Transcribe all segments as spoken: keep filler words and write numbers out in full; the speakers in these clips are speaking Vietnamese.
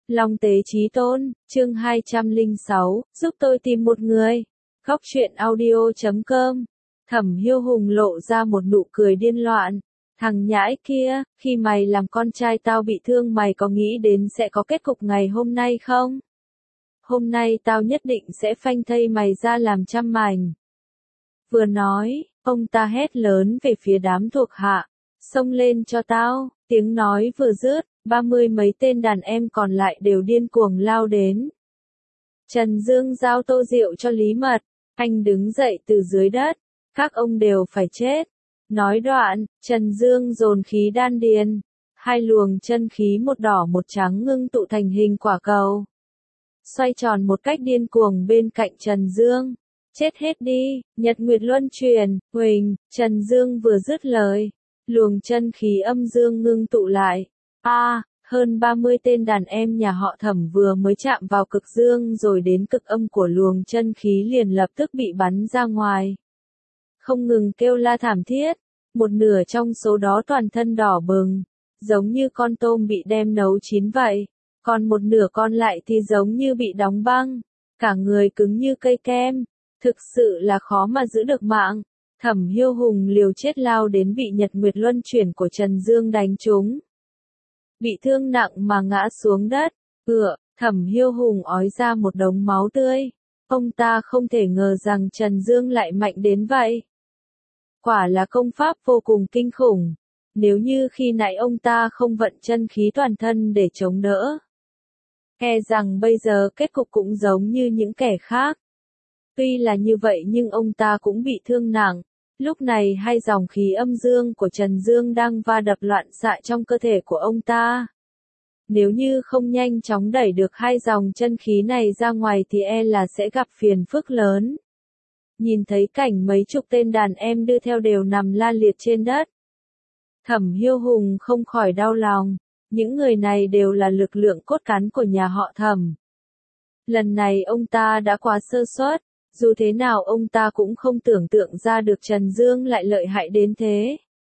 Long tế chí tôn, chương hai trăm lẻ sáu, giúp tôi tìm một người. Góc truyện audio chấm com. Thẩm Hiêu Hùng lộ ra một nụ cười điên loạn. Thằng nhãi kia, khi mày làm con trai tao bị thương mày có nghĩ đến sẽ có kết cục ngày hôm nay không? Hôm nay tao nhất định sẽ phanh thây mày ra làm trăm mảnh. Vừa nói, ông ta hét lớn về phía đám thuộc hạ. Xông lên cho tao, tiếng nói vừa dứt, ba mươi mấy tên đàn em còn lại đều điên cuồng lao đến. Trần Dương giao tô rượu cho Lý Mật, anh đứng dậy từ dưới đất, các ông đều phải chết. Nói đoạn, Trần Dương dồn khí đan điền, hai luồng chân khí một đỏ một trắng ngưng tụ thành hình quả cầu. Xoay tròn một cách điên cuồng bên cạnh Trần Dương. Chết hết đi, Nhật Nguyệt Luân Truyền, Huỳnh, Trần Dương vừa dứt lời. Luồng chân khí âm dương ngưng tụ lại. A, à, hơn ba mươi tên đàn em nhà họ Thẩm vừa mới chạm vào cực dương rồi đến cực âm của luồng chân khí liền lập tức bị bắn ra ngoài. Không ngừng kêu la thảm thiết, một nửa trong số đó toàn thân đỏ bừng, giống như con tôm bị đem nấu chín vậy, còn một nửa còn lại thì giống như bị đóng băng, cả người cứng như cây kem, thực sự là khó mà giữ được mạng. Thẩm Hiêu Hùng liều chết lao đến bị Nhật Nguyệt Luân Chuyển của Trần Dương đánh trúng. Bị thương nặng mà ngã xuống đất, ựa, Thẩm Hiêu Hùng ói ra một đống máu tươi. Ông ta không thể ngờ rằng Trần Dương lại mạnh đến vậy. Quả là công pháp vô cùng kinh khủng. Nếu như khi nãy ông ta không vận chân khí toàn thân để chống đỡ, e rằng bây giờ kết cục cũng giống như những kẻ khác. Tuy là như vậy nhưng ông ta cũng bị thương nặng. Lúc này hai dòng khí âm dương của Trần Dương đang va đập loạn xạ trong cơ thể của ông ta. Nếu như không nhanh chóng đẩy được hai dòng chân khí này ra ngoài thì e là sẽ gặp phiền phức lớn. Nhìn thấy cảnh mấy chục tên đàn em đưa theo đều nằm la liệt trên đất. Thẩm Hiêu Hùng không khỏi đau lòng. Những người này đều là lực lượng cốt cán của nhà họ Thẩm. Lần này ông ta đã quá sơ suất. Dù thế nào ông ta cũng không tưởng tượng ra được Trần Dương lại lợi hại đến thế.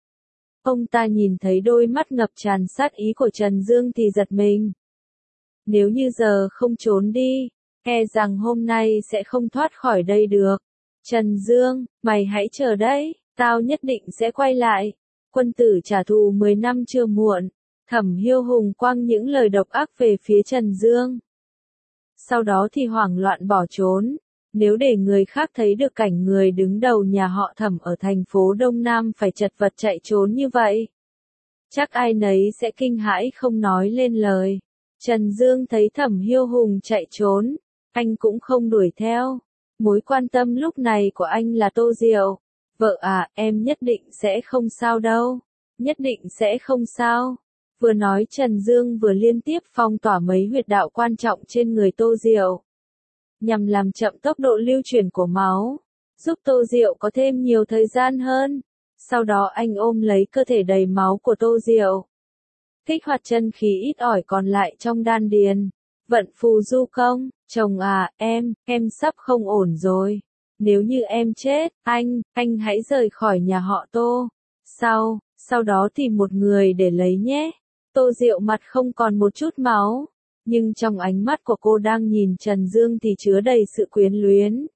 Ông ta nhìn thấy đôi mắt ngập tràn sát ý của Trần Dương thì giật mình. Nếu như giờ không trốn đi, e rằng hôm nay sẽ không thoát khỏi đây được. Trần Dương, mày hãy chờ đấy, tao nhất định sẽ quay lại. Quân tử trả thù mười năm chưa muộn. Thẩm Hiêu Hùng quăng những lời độc ác về phía Trần Dương. Sau đó thì hoảng loạn bỏ trốn. Nếu để người khác thấy được cảnh người đứng đầu nhà họ Thẩm ở thành phố Đông Nam phải chật vật chạy trốn như vậy, chắc ai nấy sẽ kinh hãi không nói lên lời. Trần Dương thấy Thẩm Hiêu Hùng chạy trốn, anh cũng không đuổi theo. Mối quan tâm lúc này của anh là Tô Diệu. Vợ à, em nhất định sẽ không sao đâu. Nhất định sẽ không sao. Vừa nói Trần Dương vừa liên tiếp phong tỏa mấy huyệt đạo quan trọng trên người Tô Diệu, nhằm làm chậm tốc độ lưu chuyển của máu, giúp Tô Diệu có thêm nhiều thời gian hơn. Sau đó anh ôm lấy cơ thể đầy máu của Tô Diệu, kích hoạt chân khí ít ỏi còn lại trong đan điền, vận phù du công. Chồng à, em, em sắp không ổn rồi. Nếu như em chết, anh, anh hãy rời khỏi nhà họ Tô. Sau, sau đó tìm một người để lấy nhé. Tô Diệu mặt không còn một chút máu. Nhưng trong ánh mắt của cô đang nhìn Trần Dương thì chứa đầy sự quyến luyến.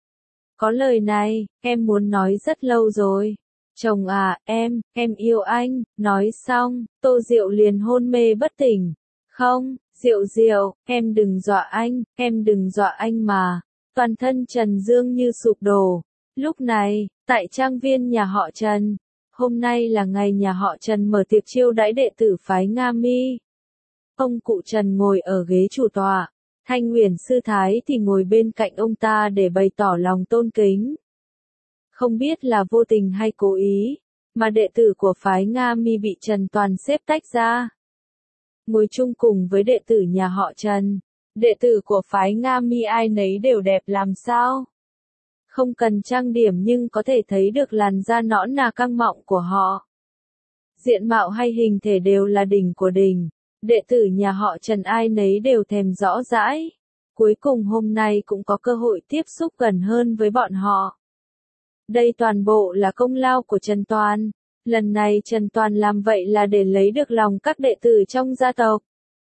Có lời này, em muốn nói rất lâu rồi. Chồng à, em, em yêu anh. Nói xong, Tô Diệu liền hôn mê bất tỉnh. Không, Diệu Diệu, em đừng dọa anh, em đừng dọa anh mà. Toàn thân Trần Dương như sụp đổ. Lúc này, tại trang viên nhà họ Trần, hôm nay là ngày nhà họ Trần mở tiệc chiêu đãi đệ tử phái Nga Mi. Ông cụ Trần ngồi ở ghế chủ tọa, Thanh Uyển sư thái thì ngồi bên cạnh ông ta để bày tỏ lòng tôn kính. Không biết là vô tình hay cố ý, mà đệ tử của phái Nga Mi bị Trần Toàn xếp tách ra. Ngồi chung cùng với đệ tử nhà họ Trần, đệ tử của phái Nga Mi ai nấy đều đẹp làm sao. Không cần trang điểm nhưng có thể thấy được làn da nõn nà căng mọng của họ. Diện mạo hay hình thể đều là đỉnh của đỉnh. Đệ tử nhà họ Trần ai nấy đều thèm rõ rãi. Cuối cùng hôm nay cũng có cơ hội tiếp xúc gần hơn với bọn họ. Đây toàn bộ là công lao của Trần Toàn. Lần này Trần Toàn làm vậy là để lấy được lòng các đệ tử trong gia tộc.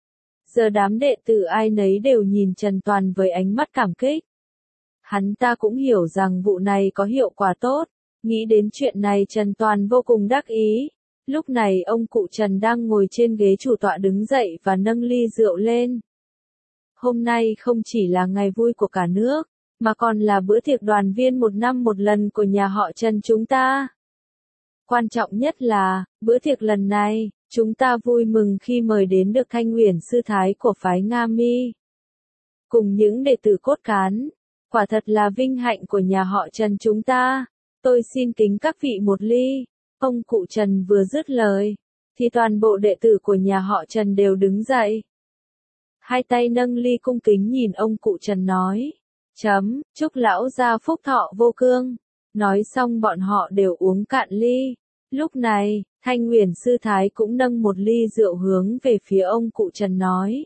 Giờ đám đệ tử ai nấy đều nhìn Trần Toàn với ánh mắt cảm kích. Hắn ta cũng hiểu rằng vụ này có hiệu quả tốt, nghĩ đến chuyện này Trần Toàn vô cùng đắc ý. Lúc này ông cụ Trần đang ngồi trên ghế chủ tọa đứng dậy và nâng ly rượu lên. Hôm nay không chỉ là ngày vui của cả nước, mà còn là bữa tiệc đoàn viên một năm một lần của nhà họ Trần chúng ta. Quan trọng nhất là, bữa tiệc lần này, chúng ta vui mừng khi mời đến được Thanh Uyển sư thái của phái Nga Mi. Cùng những đệ tử cốt cán, quả thật là vinh hạnh của nhà họ Trần chúng ta. Tôi xin kính các vị một ly. Ông cụ Trần vừa dứt lời, thì toàn bộ đệ tử của nhà họ Trần đều đứng dậy. Hai tay nâng ly cung kính nhìn ông cụ Trần nói, chấm, chúc lão gia phúc thọ vô cương. Nói xong bọn họ đều uống cạn ly. Lúc này, Thanh Uyển sư thái cũng nâng một ly rượu hướng về phía ông cụ Trần nói.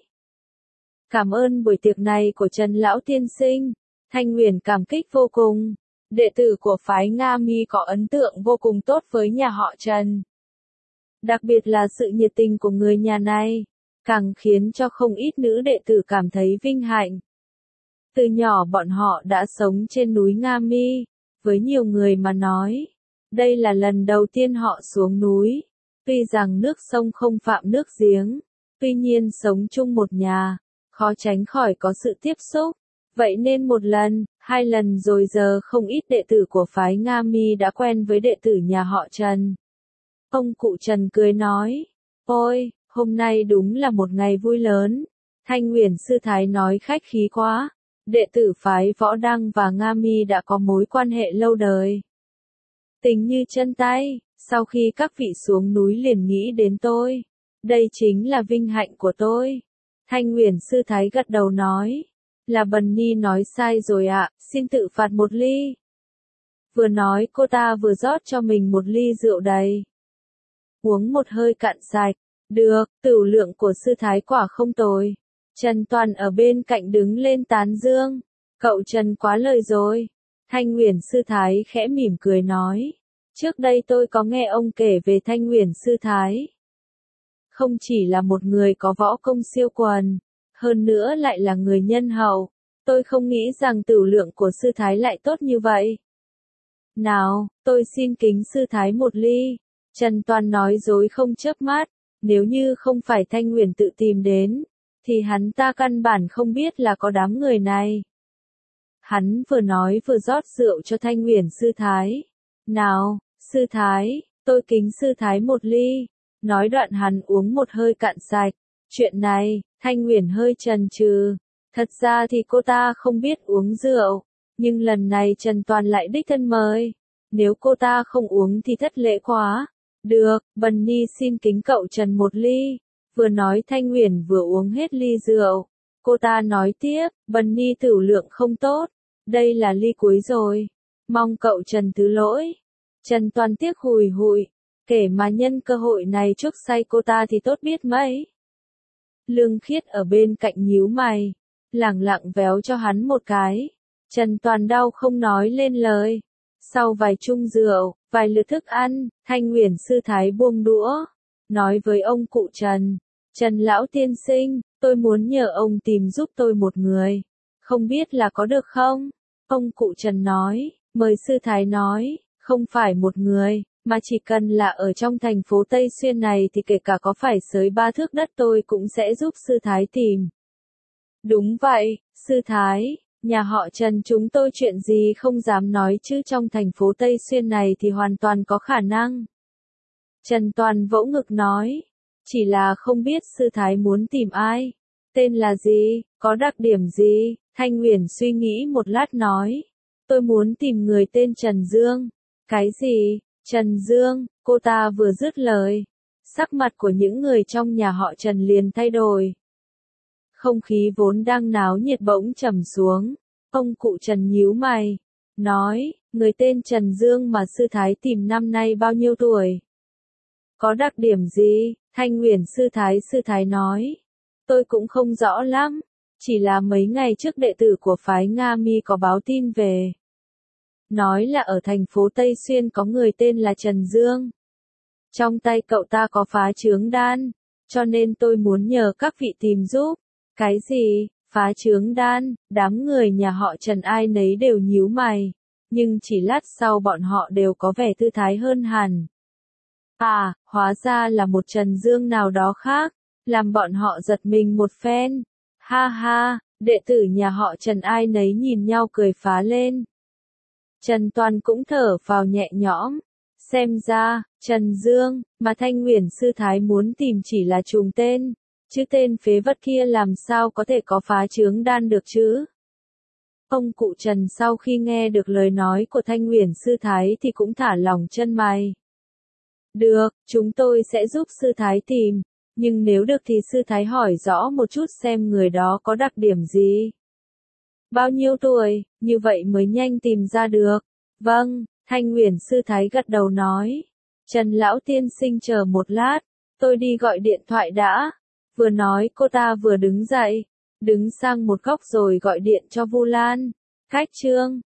Cảm ơn buổi tiệc này của Trần lão tiên sinh. Thanh Uyển cảm kích vô cùng. Đệ tử của phái Nga Mi có ấn tượng vô cùng tốt với nhà họ Trần. Đặc biệt là sự nhiệt tình của người nhà này, càng khiến cho không ít nữ đệ tử cảm thấy vinh hạnh. Từ nhỏ bọn họ đã sống trên núi Nga Mi, với nhiều người mà nói, đây là lần đầu tiên họ xuống núi. Tuy rằng nước sông không phạm nước giếng, tuy nhiên sống chung một nhà, khó tránh khỏi có sự tiếp xúc. Vậy nên một lần, hai lần rồi giờ không ít đệ tử của phái Nga Mi đã quen với đệ tử nhà họ Trần. Ông cụ Trần cười nói, ôi, hôm nay đúng là một ngày vui lớn. Thanh Uyển sư thái nói khách khí quá. Đệ tử phái Võ Đăng và Nga Mi đã có mối quan hệ lâu đời. Tình như chân tay, sau khi các vị xuống núi liền nghĩ đến tôi. Đây chính là vinh hạnh của tôi. Thanh Uyển sư thái gật đầu nói. Là Bần Ni nói sai rồi ạ, xin tự phạt một ly. Vừa nói cô ta vừa rót cho mình một ly rượu đầy. Uống một hơi cạn sạch. Được, tửu lượng của sư thái quả không tồi. Trần Toàn ở bên cạnh đứng lên tán dương. Cậu Trần quá lời rồi. Thanh Uyển sư thái khẽ mỉm cười nói. Trước đây tôi có nghe ông kể về Thanh Uyển sư thái. Không chỉ là một người có võ công siêu quần, hơn nữa lại là người nhân hậu. Tôi không nghĩ rằng tửu lượng của sư thái lại tốt như vậy. Nào, tôi xin kính sư thái một ly. Trần Toàn nói dối không chớp mắt. Nếu như không phải Thanh Uyển tự tìm đến, thì hắn ta căn bản không biết là có đám người này. Hắn vừa nói vừa rót rượu cho Thanh Uyển sư thái. Nào, sư thái, tôi kính sư thái một ly. Nói đoạn hắn uống một hơi cạn sạch. Chuyện này, Thanh Uyển hơi chần chừ. Thật ra thì cô ta không biết uống rượu, nhưng lần này Trần Toàn lại đích thân mời. Nếu cô ta không uống thì thất lễ quá. Được, Bần Ni xin kính cậu Trần một ly. Vừa nói Thanh Uyển vừa uống hết ly rượu. Cô ta nói tiếp, Bần Ni tửu lượng không tốt. Đây là ly cuối rồi. Mong cậu Trần thứ lỗi. Trần Toàn tiếc hùi hụi. Kể mà nhân cơ hội này chuốc say cô ta thì tốt biết mấy. Lương Khiết ở bên cạnh nhíu mày. Lẳng lặng véo cho hắn một cái. Trần Toàn đau không nói lên lời. Sau vài chung rượu, vài lượt thức ăn, Thanh Uyển sư thái buông đũa. Nói với ông cụ Trần. Trần lão tiên sinh, tôi muốn nhờ ông tìm giúp tôi một người. Không biết là có được không? Ông cụ Trần nói, mời sư thái nói, không phải một người, mà chỉ cần là ở trong thành phố Tây Xuyên này thì kể cả có phải xới ba thước đất tôi cũng sẽ giúp sư thái tìm. Đúng vậy, sư thái, nhà họ Trần chúng tôi chuyện gì không dám nói chứ trong thành phố Tây Xuyên này thì hoàn toàn có khả năng. Trần Toàn vỗ ngực nói, chỉ là không biết sư thái muốn tìm ai, tên là gì, có đặc điểm gì. Thanh Uyển suy nghĩ một lát nói, tôi muốn tìm người tên Trần Dương. Cái gì? Trần Dương? Cô ta vừa dứt lời, sắc mặt của những người trong nhà họ Trần liền thay đổi. Không khí vốn đang náo nhiệt bỗng trầm xuống. Ông cụ Trần nhíu mày, nói, người tên Trần Dương mà sư thái tìm năm nay bao nhiêu tuổi? Có đặc điểm gì? Thanh Uyển sư thái sư thái nói, tôi cũng không rõ lắm, chỉ là mấy ngày trước đệ tử của phái Nga Mi có báo tin về. Nói là ở thành phố Tây Xuyên có người tên là Trần Dương. Trong tay cậu ta có phá chướng đan, cho nên tôi muốn nhờ các vị tìm giúp. Cái gì? Phá chướng đan? Đám người nhà họ Trần ai nấy đều nhíu mày, nhưng chỉ lát sau bọn họ đều có vẻ thư thái hơn hẳn. À, hóa ra là một Trần Dương nào đó khác, làm bọn họ giật mình một phen. Ha ha, đệ tử nhà họ Trần ai nấy nhìn nhau cười phá lên. Trần Toàn cũng thở phào nhẹ nhõm. Xem ra, Trần Dương, mà Thanh Nguyễn Sư Thái muốn tìm chỉ là trùng tên, chứ tên phế vật kia làm sao có thể có phá chướng đan được chứ. Ông cụ Trần sau khi nghe được lời nói của Thanh Nguyễn Sư Thái thì cũng thả lỏng chân mày. Được, chúng tôi sẽ giúp Sư Thái tìm, nhưng nếu được thì Sư Thái hỏi rõ một chút xem người đó có đặc điểm gì. Bao nhiêu tuổi, như vậy mới nhanh tìm ra được. Vâng, Thanh Nguyễn Sư Thái gật đầu nói. Trần Lão Tiên Sinh chờ một lát, tôi đi gọi điện thoại đã. Vừa nói cô ta vừa đứng dậy, đứng sang một góc rồi gọi điện cho Vu Lan. Khách Trương,